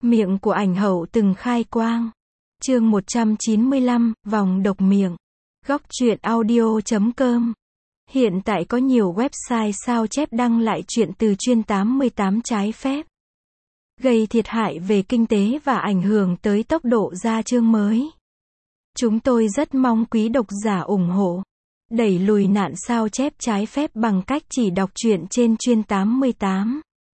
Miệng của ảnh hậu từng khai quang. Chương 195, vòng độc miệng. Góc truyện audio.com. Hiện tại có nhiều website sao chép đăng lại chuyện từ chuyên 88 trái phép, gây thiệt hại về kinh tế và ảnh hưởng tới tốc độ ra chương mới. Chúng tôi rất mong quý độc giả ủng hộ, đẩy lùi nạn sao chép trái phép bằng cách chỉ đọc truyện trên chuyên 88.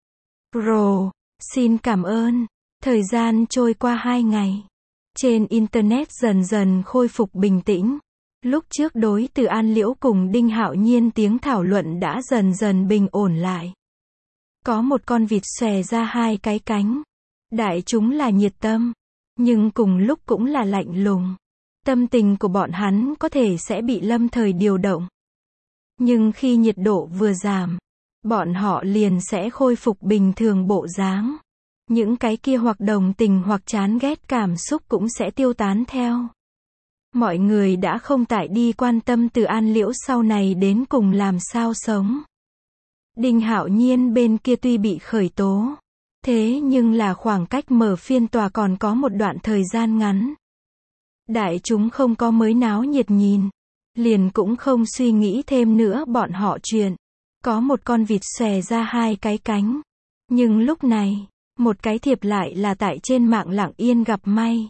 Pro. Xin cảm ơn. Thời gian trôi qua 2 ngày. Trên Internet dần dần khôi phục bình tĩnh. Lúc trước đối từ An Liễu cùng Đinh Hạo Nhiên tiếng thảo luận đã dần dần bình ổn lại. Có một con vịt xòe ra 2 cái cánh. Đại chúng là nhiệt tâm, nhưng cùng lúc cũng là lạnh lùng. Tâm tình của bọn hắn có thể sẽ bị lâm thời điều động. Nhưng khi nhiệt độ vừa giảm, bọn họ liền sẽ khôi phục bình thường bộ dáng. Những cái kia hoặc đồng tình hoặc chán ghét cảm xúc cũng sẽ tiêu tán theo. Mọi người đã không tại đi quan tâm từ An Liễu sau này đến cùng làm sao sống. Đinh Hạo Nhiên bên kia tuy bị khởi tố, thế nhưng là khoảng cách mở phiên tòa còn có một đoạn thời gian ngắn. Đại chúng không có mới náo nhiệt nhìn, liền cũng không suy nghĩ thêm nữa bọn họ chuyện. Có một con vịt xòe ra 2 cái cánh. Nhưng lúc này, một cái thiệp lại là tại trên mạng lặng yên gặp may.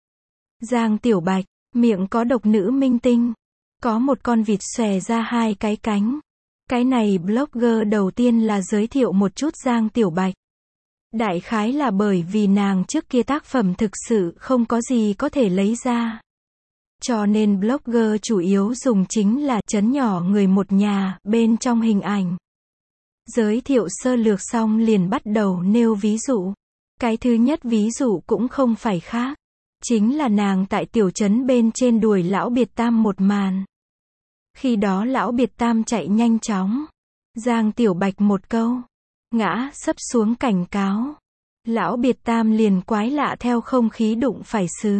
Giang Tiểu Bạch, miệng có độc nữ minh tinh. Có một con vịt xòe ra 2 cái cánh. Cái này blogger đầu tiên là giới thiệu một chút Giang Tiểu Bạch. Đại khái là bởi vì nàng trước kia tác phẩm thực sự không có gì có thể lấy ra. Cho nên blogger chủ yếu dùng chính là chấn nhỏ người một nhà bên trong hình ảnh. Giới thiệu sơ lược xong liền bắt đầu nêu ví dụ. Cái thứ nhất ví dụ cũng không phải khác, chính là nàng tại tiểu trấn bên trên đuổi lão biệt tam một màn. Khi đó lão biệt tam chạy nhanh chóng. Giang Tiểu Bạch một câu, ngã sấp xuống cảnh cáo. Lão biệt tam liền quái lạ theo không khí đụng phải sứ.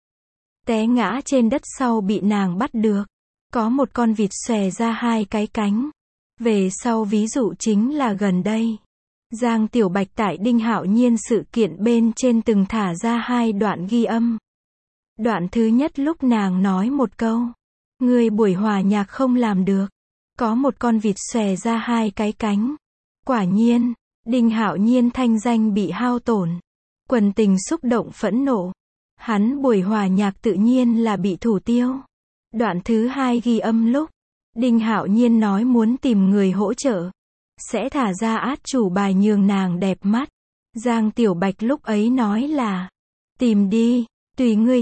Té ngã trên đất sau bị nàng bắt được. Có một con vịt xòe ra 2 cái cánh. Về sau ví dụ chính là gần đây. Giang Tiểu Bạch tại Đinh Hạo Nhiên sự kiện bên trên từng thả ra 2 đoạn ghi âm. Đoạn thứ nhất lúc nàng nói một câu, người buổi hòa nhạc không làm được. Có một con vịt xòe ra 2 cái cánh. Quả nhiên, Đinh Hạo Nhiên thanh danh bị hao tổn. Quần tình xúc động phẫn nộ. Hắn buổi hòa nhạc tự nhiên là bị thủ tiêu. Đoạn thứ 2 ghi âm lúc Đinh Hạo Nhiên nói muốn tìm người hỗ trợ, sẽ thả ra át chủ bài nhường nàng đẹp mắt. Giang Tiểu Bạch lúc ấy nói là, tìm đi, tùy ngươi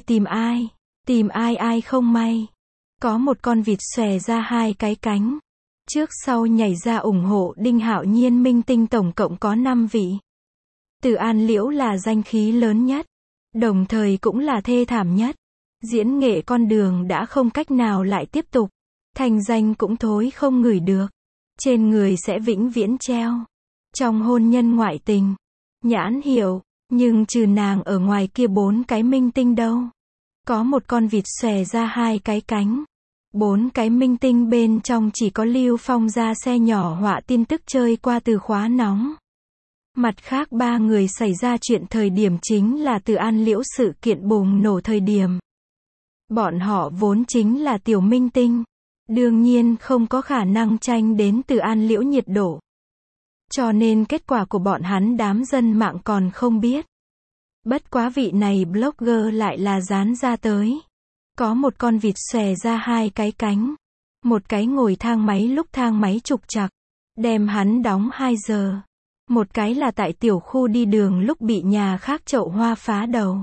tìm ai ai không may. Có một con vịt xòe ra 2 cái cánh. Trước sau nhảy ra ủng hộ Đinh Hạo Nhiên minh tinh tổng cộng có 5 vị. Từ An Liễu là danh khí lớn nhất, đồng thời cũng là thê thảm nhất. Diễn nghệ con đường đã không cách nào lại tiếp tục. Thành danh cũng thối không ngửi được. Trên người sẽ vĩnh viễn treo. Trong hôn nhân ngoại tình, nhãn hiệu, nhưng trừ nàng ở ngoài kia 4 cái minh tinh đâu. Có một con vịt xòe ra 2 cái cánh. 4 cái minh tinh bên trong chỉ có Lưu Phong ra xe nhỏ họa tin tức chơi qua từ khóa nóng. Mặt khác 3 người xảy ra chuyện thời điểm chính là từ An Liễu sự kiện bùng nổ thời điểm. Bọn họ vốn chính là tiểu minh tinh. Đương nhiên không có khả năng tranh đến từ An Liễu nhiệt độ. Cho nên kết quả của bọn hắn đám dân mạng còn không biết. Bất quá vị này blogger lại là dán ra tới. Có một con vịt xòe ra 2 cái cánh. Một cái ngồi thang máy lúc thang máy trục trặc, đem hắn đóng 2 giờ. Một cái là tại tiểu khu đi đường lúc bị nhà khác chậu hoa phá đầu,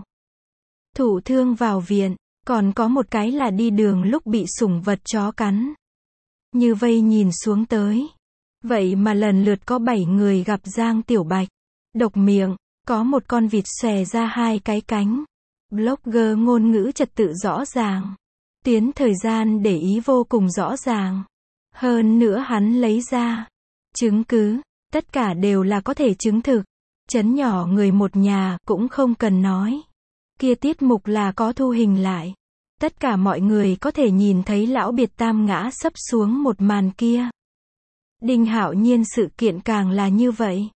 thụ thương vào viện. Còn có một cái là đi đường lúc bị sủng vật chó cắn. Như vây nhìn xuống tới. Vậy mà lần lượt có 7 người gặp Giang Tiểu Bạch. Độc miệng, có một con vịt xòe ra 2 cái cánh. Blogger ngôn ngữ trật tự rõ ràng. Tuyến thời gian để ý vô cùng rõ ràng. Hơn nữa hắn lấy ra chứng cứ, tất cả đều là có thể chứng thực. Chấn nhỏ người một nhà cũng không cần nói. Kia tiết mục là có thu hình lại. Tất cả mọi người có thể nhìn thấy lão biệt tam ngã sấp xuống một màn kia. Đinh Hạo Nhiên sự kiện càng là như vậy.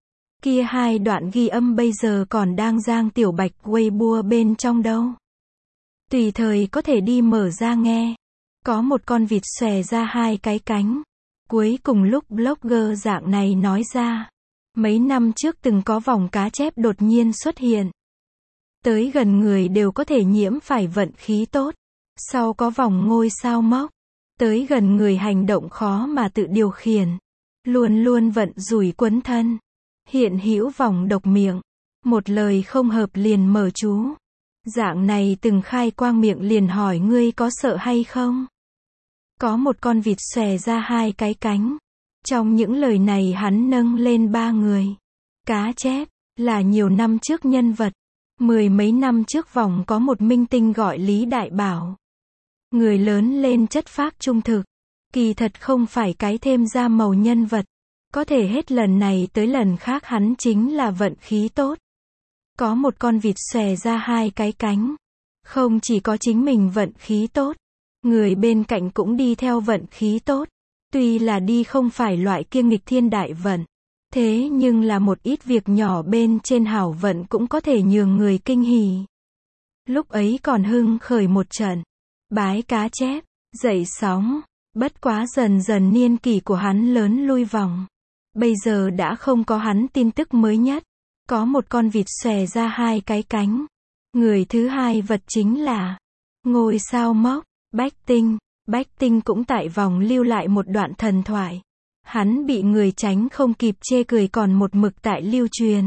Kia 2 đoạn ghi âm bây giờ còn đang Giang Tiểu Bạch Weibo bên trong đâu. Tùy thời có thể đi mở ra nghe. Có một con vịt xòe ra 2 cái cánh. Cuối cùng lúc blogger dạng này nói ra. Mấy năm trước từng có vòng cá chép đột nhiên xuất hiện. Tới gần người đều có thể nhiễm phải vận khí tốt. Sau có vòng ngôi sao mốc. Tới gần người hành động khó mà tự điều khiển. Luôn luôn vận rủi quấn thân. Hiện hữu vòng độc miệng. Một lời không hợp liền mở chú. Dạng này từng khai quang miệng liền hỏi ngươi có sợ hay không? Có một con vịt xòe ra 2 cái cánh. Trong những lời này hắn nâng lên 3 người. Cá chép, là nhiều năm trước nhân vật. 10 mấy năm trước vòng có một minh tinh gọi Lý Đại Bảo. Người lớn lên chất phác trung thực. Kỳ thật không phải cái thêm ra màu nhân vật. Có thể hết lần này tới lần khác hắn chính là vận khí tốt. Có một con vịt xòe ra 2 cái cánh. Không chỉ có chính mình vận khí tốt. Người bên cạnh cũng đi theo vận khí tốt. Tuy là đi không phải loại kia nghịch thiên đại vận. Thế nhưng là một ít việc nhỏ bên trên hảo vận cũng có thể nhường người kinh hỉ. Lúc ấy còn hưng khởi một trận. Bái cá chép, dậy sóng. Bất quá dần dần niên kỷ của hắn lớn lui vòng. Bây giờ đã không có hắn tin tức mới nhất. Có một con vịt xòe ra 2 cái cánh. Người thứ hai vật chính là ngôi sao mốc, Bách Tinh. Bách Tinh cũng tại vòng lưu lại một đoạn thần thoại. Hắn bị người tránh không kịp chê cười còn một mực tại lưu truyền.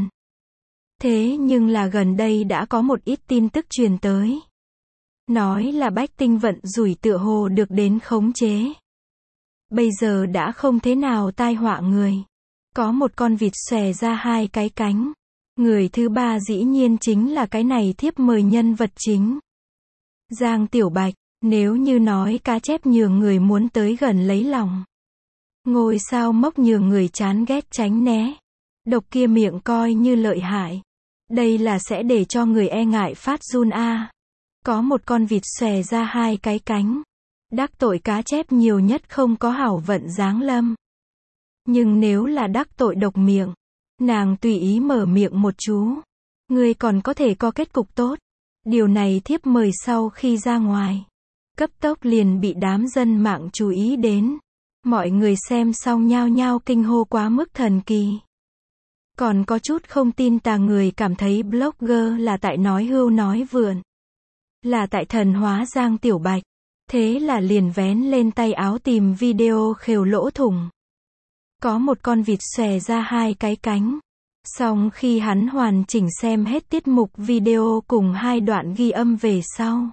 Thế nhưng là gần đây đã có một ít tin tức truyền tới. Nói là Bách Tinh vận rủi tựa hồ được đến khống chế. Bây giờ đã không thế nào tai họa người. Có một con vịt xòe ra 2 cái cánh. Người thứ ba dĩ nhiên chính là cái này thiếp mời nhân vật chính. Giang Tiểu Bạch, nếu như nói cá chép nhường người muốn tới gần lấy lòng. Ngôi sao mốc nhường người chán ghét tránh né. Độc kia miệng coi như lợi hại. Đây là sẽ để cho người e ngại phát run a. Có một con vịt xòe ra 2 cái cánh. Đắc tội cá chép nhiều nhất không có hảo vận giáng lâm. Nhưng nếu là đắc tội độc miệng, nàng tùy ý mở miệng một chú. Ngươi còn có thể có kết cục tốt. Điều này thiếp mời sau khi ra ngoài. Cấp tốc liền bị đám dân mạng chú ý đến. Mọi người xem xong nhao nhao kinh hô quá mức thần kỳ. Còn có chút không tin tà người cảm thấy blogger là tại nói hưu nói vượn. Là tại thần hóa Giang Tiểu Bạch. Thế là liền vén lên tay áo tìm video khều lỗ thủng. Có một con vịt xòe ra 2 cái cánh. Xong khi hắn hoàn chỉnh xem hết tiết mục video cùng 2 đoạn ghi âm về sau.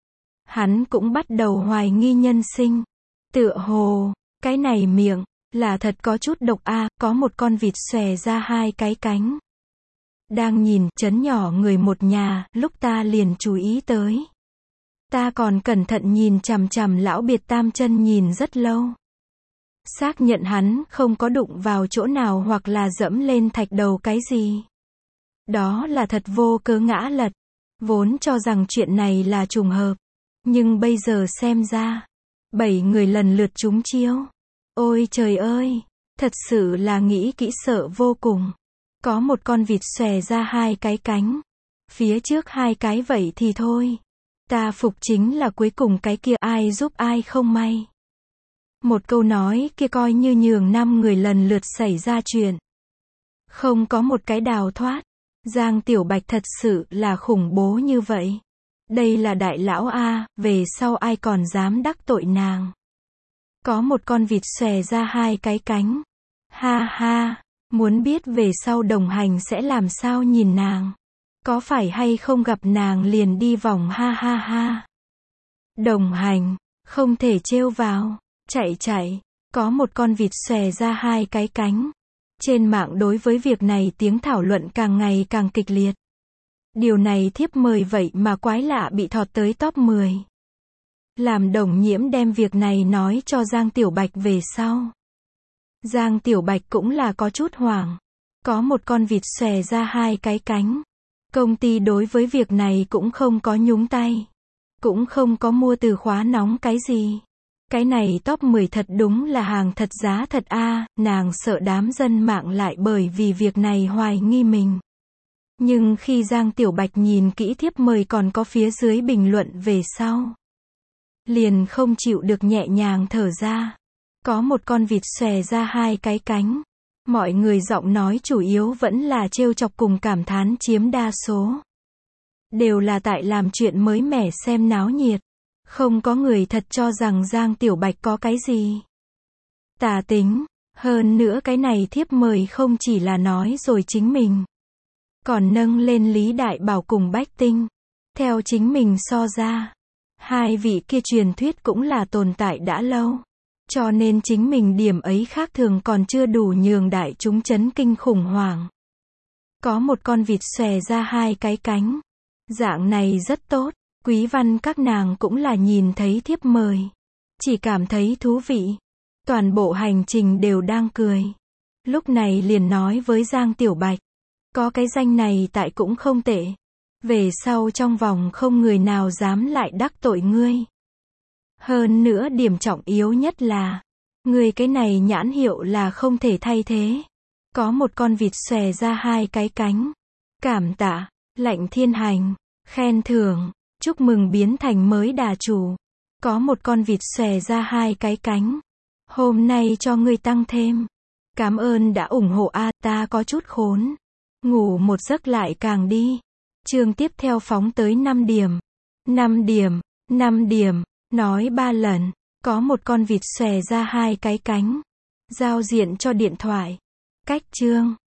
Hắn cũng bắt đầu hoài nghi nhân sinh. Tựa hồ, cái này miệng, là thật có chút độc a. Có một con vịt xòe ra 2 cái cánh. Đang nhìn, chấn nhỏ người một nhà, lúc ta liền chú ý tới. Ta còn cẩn thận nhìn chằm chằm lão biệt tam chân nhìn rất lâu. Xác nhận hắn không có đụng vào chỗ nào hoặc là dẫm lên thạch đầu cái gì. Đó là thật vô cớ ngã lật. Vốn cho rằng chuyện này là trùng hợp. Nhưng bây giờ xem ra, 7 người lần lượt trúng chiêu. Ôi trời ơi, thật sự là nghĩ kỹ sợ vô cùng. Có một con vịt xòe ra 2 cái cánh. Phía trước 2 cái vậy thì thôi. Ta phục chính là cuối cùng cái kia ai giúp ai không may. Một câu nói kia coi như nhường 5 người lần lượt xảy ra chuyện. Không có một cái đào thoát. Giang Tiểu Bạch thật sự là khủng bố như vậy. Đây là đại lão A, về sau ai còn dám đắc tội nàng. Có một con vịt xòe ra 2 cái cánh. Ha ha, muốn biết về sau đồng hành sẽ làm sao nhìn nàng. Có phải hay không gặp nàng liền đi vòng ha ha ha. Đồng hành, không thể trêu vào, chạy. Có một con vịt xòe ra 2 cái cánh. Trên mạng đối với việc này tiếng thảo luận càng ngày càng kịch liệt. Điều này thiếp mời vậy mà quái lạ bị thọt tới top 10. Làm Đồng Nhiễm đem việc này nói cho Giang Tiểu Bạch về sau. Giang Tiểu Bạch cũng là có chút hoảng. Có một con vịt xòe ra 2 cái cánh. Công ty đối với việc này cũng không có nhúng tay. Cũng không có mua từ khóa nóng cái gì. Cái này top 10 thật đúng là hàng thật giá thật a, nàng sợ đám dân mạng lại bởi vì việc này hoài nghi mình. Nhưng khi Giang Tiểu Bạch nhìn kỹ thiếp mời còn có phía dưới bình luận về sau, liền không chịu được nhẹ nhàng thở ra. Có một con vịt xòe ra hai cái cánh. Mọi người giọng nói chủ yếu vẫn là trêu chọc cùng cảm thán chiếm đa số. Đều là tại làm chuyện mới mẻ xem náo nhiệt. Không có người thật cho rằng Giang Tiểu Bạch có cái gì tà tính. Hơn nữa cái này thiếp mời không chỉ là nói rồi chính mình, còn nâng lên Lý Đại Bảo cùng Bách Tinh. Theo chính mình so ra, hai vị kia truyền thuyết cũng là tồn tại đã lâu. Cho nên chính mình điểm ấy khác thường còn chưa đủ nhường đại chúng chấn kinh khủng hoảng. Có một con vịt xòe ra hai cái cánh. Dạng này rất tốt. Quý văn các nàng cũng là nhìn thấy thiếp mời, chỉ cảm thấy thú vị. Toàn bộ hành trình đều đang cười. Lúc này liền nói với Giang Tiểu Bạch, có cái danh này tại cũng không tệ. Về sau trong vòng không người nào dám lại đắc tội ngươi. Hơn nữa điểm trọng yếu nhất là, ngươi cái này nhãn hiệu là không thể thay thế. Có một con vịt xòe ra hai cái cánh. Cảm tạ, Lạnh Thiên Hành, khen thưởng, chúc mừng biến thành mới đà chủ. Có một con vịt xòe ra hai cái cánh. Hôm nay cho ngươi tăng thêm. Cảm ơn đã ủng hộ a, ta có chút khốn. Ngủ một giấc lại càng đi. Chương tiếp theo phóng tới 5 điểm. 5 điểm, 5 điểm, nói 3 lần. Có một con vịt xòe ra hai cái cánh. Giao diện cho điện thoại. Cách chương.